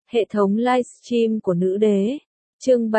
Hệ thống livestream của nữ đế. Chương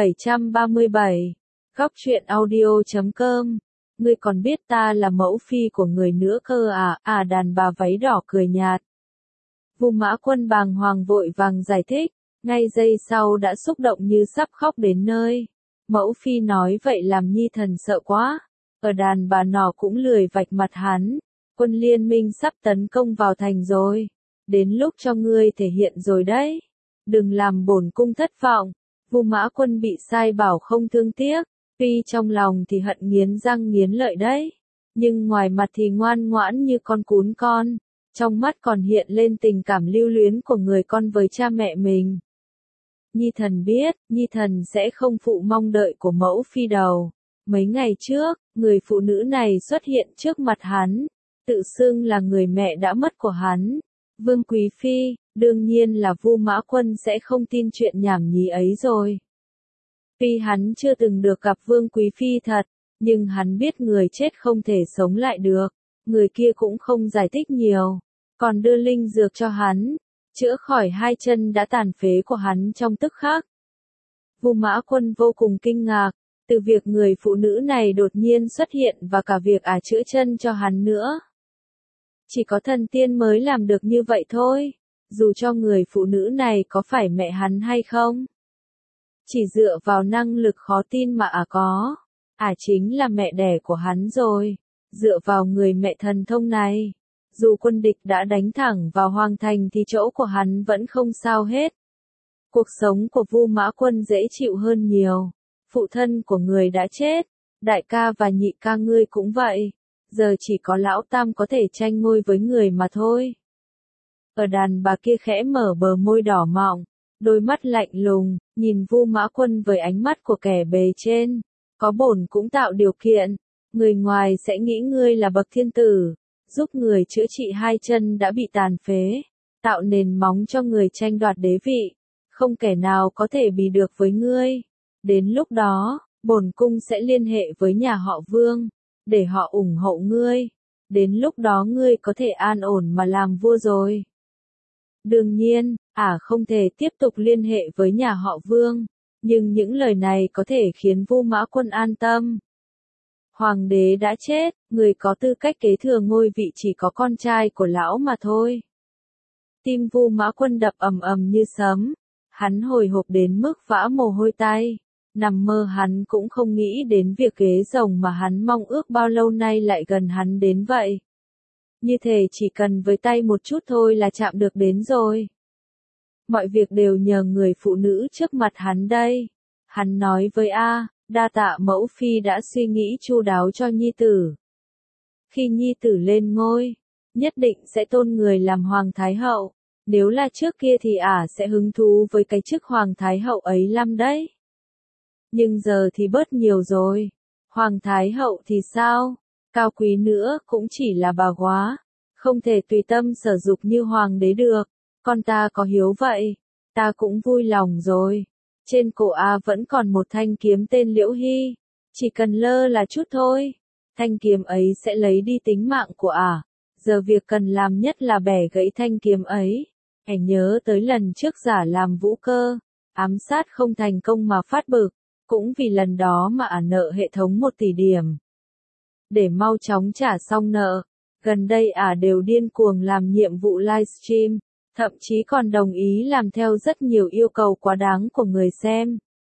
737. Góc truyện audio.com. Ngươi còn biết ta là mẫu phi của người nữa cơ à? Đàn bà váy đỏ cười nhạt. Vu Mã Quân bàng hoàng vội vàng giải thích, ngay giây sau đã xúc động như sắp khóc đến nơi. Mẫu phi nói vậy làm Nhi Thần sợ quá. Ở đàn bà nọ cũng lười vạch mặt hắn. Quân liên minh sắp tấn công vào thành rồi. Đến lúc cho ngươi thể hiện rồi đấy. Đừng làm bổn cung thất vọng. Vu Mã Quân bị sai bảo không thương tiếc, tuy trong lòng thì hận nghiến răng nghiến lợi đấy, nhưng ngoài mặt thì ngoan ngoãn như con cún con, trong mắt còn hiện lên tình cảm lưu luyến của người con với cha mẹ mình. Nhi Thần biết, Nhi Thần sẽ không phụ mong đợi của mẫu phi đâu. Mấy ngày trước, người phụ nữ này xuất hiện trước mặt hắn, tự xưng là người mẹ đã mất của hắn, Vương Quý Phi. Đương nhiên là Vu Mã Quân sẽ không tin chuyện nhảm nhí ấy rồi. Tuy hắn chưa từng được gặp Vương Quý Phi thật, nhưng hắn biết người chết không thể sống lại được. Người kia cũng không giải thích nhiều, còn đưa linh dược cho hắn, chữa khỏi hai chân đã tàn phế của hắn trong tức khắc. Vu Mã Quân vô cùng kinh ngạc, từ việc người phụ nữ này đột nhiên xuất hiện và cả việc chữa chân cho hắn nữa. Chỉ có thần tiên mới làm được như vậy thôi. Dù cho người phụ nữ này có phải mẹ hắn hay không. Chỉ dựa vào năng lực khó tin mà có. Chính là mẹ đẻ của hắn rồi. Dựa vào người mẹ thần thông này. Dù quân địch đã đánh thẳng vào hoàng thành thì chỗ của hắn vẫn không sao hết. Cuộc sống của Vu Mã Quân dễ chịu hơn nhiều. Phụ thân của người đã chết. Đại ca và nhị ca ngươi cũng vậy. Giờ chỉ có lão tam có thể tranh ngôi với người mà thôi. Ở đàn bà kia khẽ mở bờ môi đỏ mọng, đôi mắt lạnh lùng, nhìn Vu Mã Quân với ánh mắt của kẻ bề trên. Có bổn cũng tạo điều kiện, người ngoài sẽ nghĩ ngươi là bậc thiên tử, giúp người chữa trị hai chân đã bị tàn phế, tạo nền móng cho người tranh đoạt đế vị. Không kẻ nào có thể bì được với ngươi. Đến lúc đó, bổn cung sẽ liên hệ với nhà họ Vương, để họ ủng hộ ngươi. Đến lúc đó ngươi có thể an ổn mà làm vua rồi. Đương nhiên, không thể tiếp tục liên hệ với nhà họ Vương, nhưng những lời này có thể khiến Vu Mã Quân an tâm. Hoàng đế đã chết, người có tư cách kế thừa ngôi vị chỉ có con trai của lão mà thôi. Tim Vu Mã Quân đập ầm ầm như sấm, hắn hồi hộp đến mức vã mồ hôi tay. Nằm mơ hắn cũng không nghĩ đến việc ghế rồng mà hắn mong ước bao lâu nay lại gần hắn đến vậy. Như thể chỉ cần với tay một chút thôi là chạm được đến rồi. Mọi việc đều nhờ người phụ nữ trước mặt hắn đây. Hắn nói với đa tạ mẫu phi đã suy nghĩ chu đáo cho nhi tử. Khi nhi tử lên ngôi, nhất định sẽ tôn người làm hoàng thái hậu. Nếu là trước kia thì sẽ hứng thú với cái chức hoàng thái hậu ấy lắm đấy. Nhưng giờ thì bớt nhiều rồi. Hoàng thái hậu thì sao? Cao quý nữa cũng chỉ là bà góa, không thể tùy tâm sở dục như hoàng đế được. Con ta có hiếu vậy, ta cũng vui lòng rồi. Trên cổ vẫn còn một thanh kiếm tên Liễu Hy, chỉ cần lơ là chút thôi, thanh kiếm ấy sẽ lấy đi tính mạng của Giờ việc cần làm nhất là bẻ gãy thanh kiếm ấy. Hãy nhớ tới lần trước giả làm vũ cơ, ám sát không thành công mà phát bực, cũng vì lần đó mà nợ hệ thống 1 tỷ điểm. Để mau chóng trả xong nợ, gần đây đều điên cuồng làm nhiệm vụ livestream, thậm chí còn đồng ý làm theo rất nhiều yêu cầu quá đáng của người xem.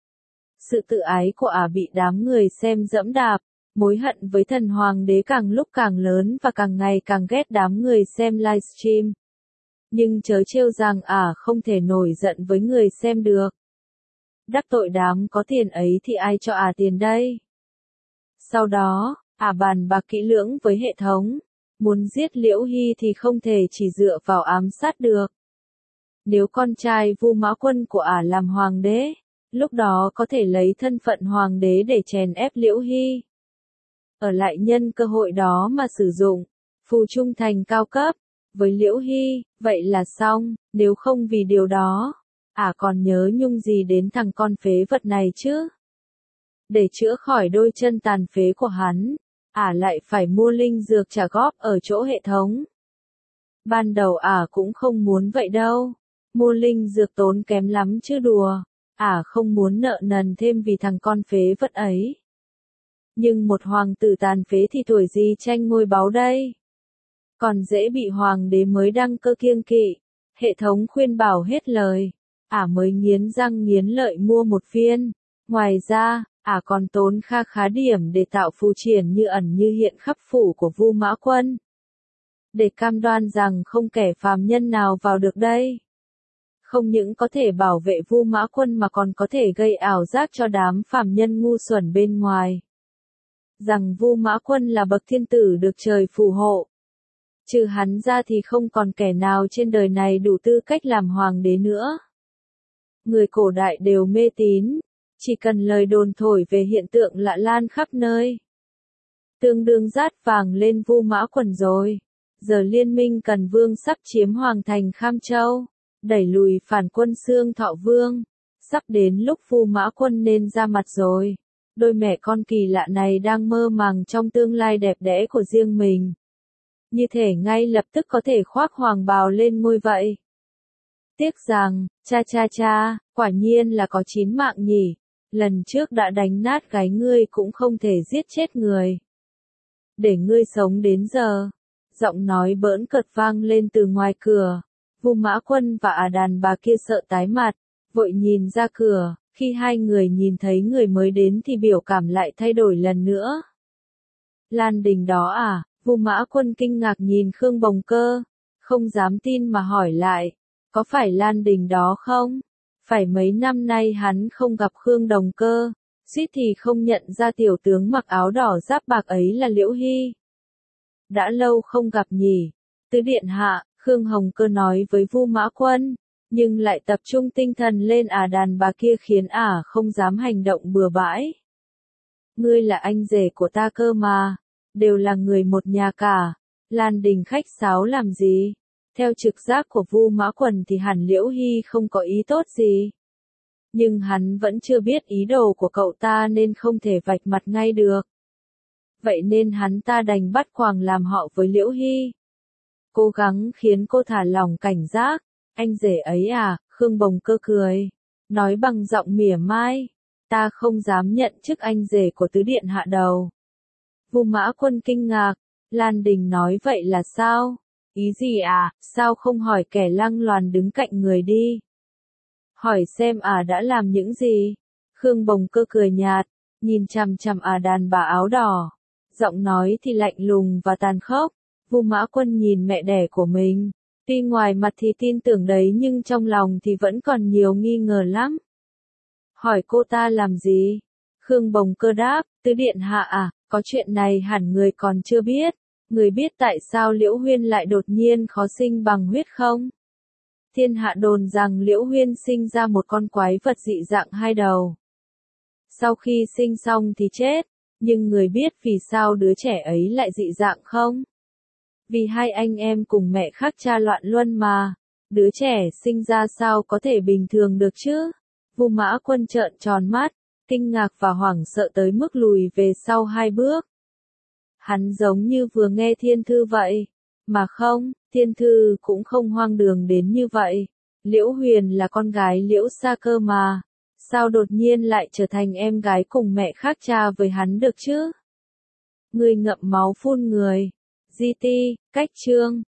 Sự tự ái của bị đám người xem dẫm đạp, mối hận với thần hoàng đế càng lúc càng lớn và càng ngày càng ghét đám người xem livestream. Nhưng chớ trêu rằng không thể nổi giận với người xem được. Đắc tội đám có tiền ấy thì ai cho tiền đây? Sau đó, bàn bạc kỹ lưỡng với hệ thống. Muốn giết Liễu Hy thì không thể chỉ dựa vào ám sát được. Nếu con trai Vu Mã Quân của làm hoàng đế, lúc đó có thể lấy thân phận hoàng đế để chèn ép Liễu Hy. Ở lại nhân cơ hội đó mà sử dụng phù trung thành cao cấp với Liễu Hy, vậy là xong. Nếu không vì điều đó, còn nhớ nhung gì đến thằng con phế vật này chứ? Để chữa khỏi đôi chân tàn phế của hắn, lại phải mua linh dược trả góp ở chỗ hệ thống. Ban đầu cũng không muốn vậy đâu. Mua linh dược tốn kém lắm chứ đùa. Không muốn nợ nần thêm vì thằng con phế vật ấy. Nhưng một hoàng tử tàn phế thì tuổi gì tranh ngôi báu đây? Còn dễ bị hoàng đế mới đăng cơ kiêng kỵ. Hệ thống khuyên bảo hết lời. Mới nghiến răng nghiến lợi mua một viên. Ngoài ra, còn tốn kha khá điểm để tạo phù triển như ẩn như hiện khắp phủ của Vu Mã Quân. Để cam đoan rằng không kẻ phàm nhân nào vào được đây. Không những có thể bảo vệ Vu Mã Quân mà còn có thể gây ảo giác cho đám phàm nhân ngu xuẩn bên ngoài. Rằng Vu Mã Quân là bậc thiên tử được trời phù hộ. Trừ hắn ra thì không còn kẻ nào trên đời này đủ tư cách làm hoàng đế nữa. Người cổ đại đều mê tín, chỉ cần lời đồn thổi về hiện tượng lạ lan khắp nơi. Tương đương rát vàng lên Vu Mã Quân rồi. Giờ Liên minh Cần Vương sắp chiếm hoàng thành Kham Châu, đẩy lùi phản quân Xương Thọ Vương. Sắp đến lúc Vu Mã Quân nên ra mặt rồi. Đôi mẹ con kỳ lạ này đang mơ màng trong tương lai đẹp đẽ của riêng mình. Như thể ngay lập tức có thể khoác hoàng bào lên ngôi vậy. Tiếc rằng, quả nhiên là có 9 mạng nhỉ. Lần trước đã đánh nát gáy ngươi cũng không thể giết chết người. Để ngươi sống đến giờ. Giọng nói bỡn cợt vang lên từ ngoài cửa. Vu Mã Quân và đàn bà kia sợ tái mặt, vội nhìn ra cửa. Khi hai người nhìn thấy người mới đến thì biểu cảm lại thay đổi lần nữa. Lan Đình đó Vu Mã Quân kinh ngạc nhìn Khương Bồng Cơ, không dám tin mà hỏi lại, có phải Lan Đình đó không? Phải mấy năm nay hắn không gặp Khương Đồng Cơ, suýt thì không nhận ra tiểu tướng mặc áo đỏ giáp bạc ấy là Liễu Hy. Đã lâu không gặp nhỉ, tứ điện hạ, Khương Hồng Cơ nói với Vu Mã Quân, nhưng lại tập trung tinh thần lên đàn bà kia khiến không dám hành động bừa bãi. Ngươi là anh rể của ta cơ mà, đều là người một nhà cả, Lan Đình khách sáo làm gì? Theo trực giác của Vu Mã Quân thì hẳn Liễu Hy không có ý tốt gì. Nhưng hắn vẫn chưa biết ý đồ của cậu ta nên không thể vạch mặt ngay được. Vậy nên hắn ta đành bắt quàng làm họ với Liễu Hy. Cố gắng khiến cô thả lỏng cảnh giác. Anh rể ấy Khương Bồng Cơ cười. Nói bằng giọng mỉa mai. Ta không dám nhận chức anh rể của tứ điện hạ đầu. Vu Mã Quân kinh ngạc. Lan Đình nói vậy là sao? Ý gì sao không hỏi kẻ lăng loàn đứng cạnh người đi? Hỏi xem đã làm những gì? Khương Bồng Cơ cười nhạt, nhìn chằm chằm đàn bà áo đỏ. Giọng nói thì lạnh lùng và tàn khốc. Vu Mã Quân nhìn mẹ đẻ của mình. Tuy ngoài mặt thì tin tưởng đấy nhưng trong lòng thì vẫn còn nhiều nghi ngờ lắm. Hỏi cô ta làm gì? Khương Bồng Cơ đáp, tứ điện hạ có chuyện này hẳn người còn chưa biết. Người biết tại sao Liễu Huyên lại đột nhiên khó sinh bằng huyết không? Thiên hạ đồn rằng Liễu Huyên sinh ra một con quái vật dị dạng hai đầu. Sau khi sinh xong thì chết, nhưng người biết vì sao đứa trẻ ấy lại dị dạng không? Vì hai anh em cùng mẹ khác cha loạn luân mà, đứa trẻ sinh ra sao có thể bình thường được chứ? Vu Mã Quân trợn tròn mắt, kinh ngạc và hoảng sợ tới mức lùi về sau 2 bước. Hắn giống như vừa nghe thiên thư vậy. Mà không, thiên thư cũng không hoang đường đến như vậy. Liễu Huyền là con gái Liễu Sa Cơ mà. Sao đột nhiên lại trở thành em gái cùng mẹ khác cha với hắn được chứ? Người ngậm máu phun người. GT, cách chương.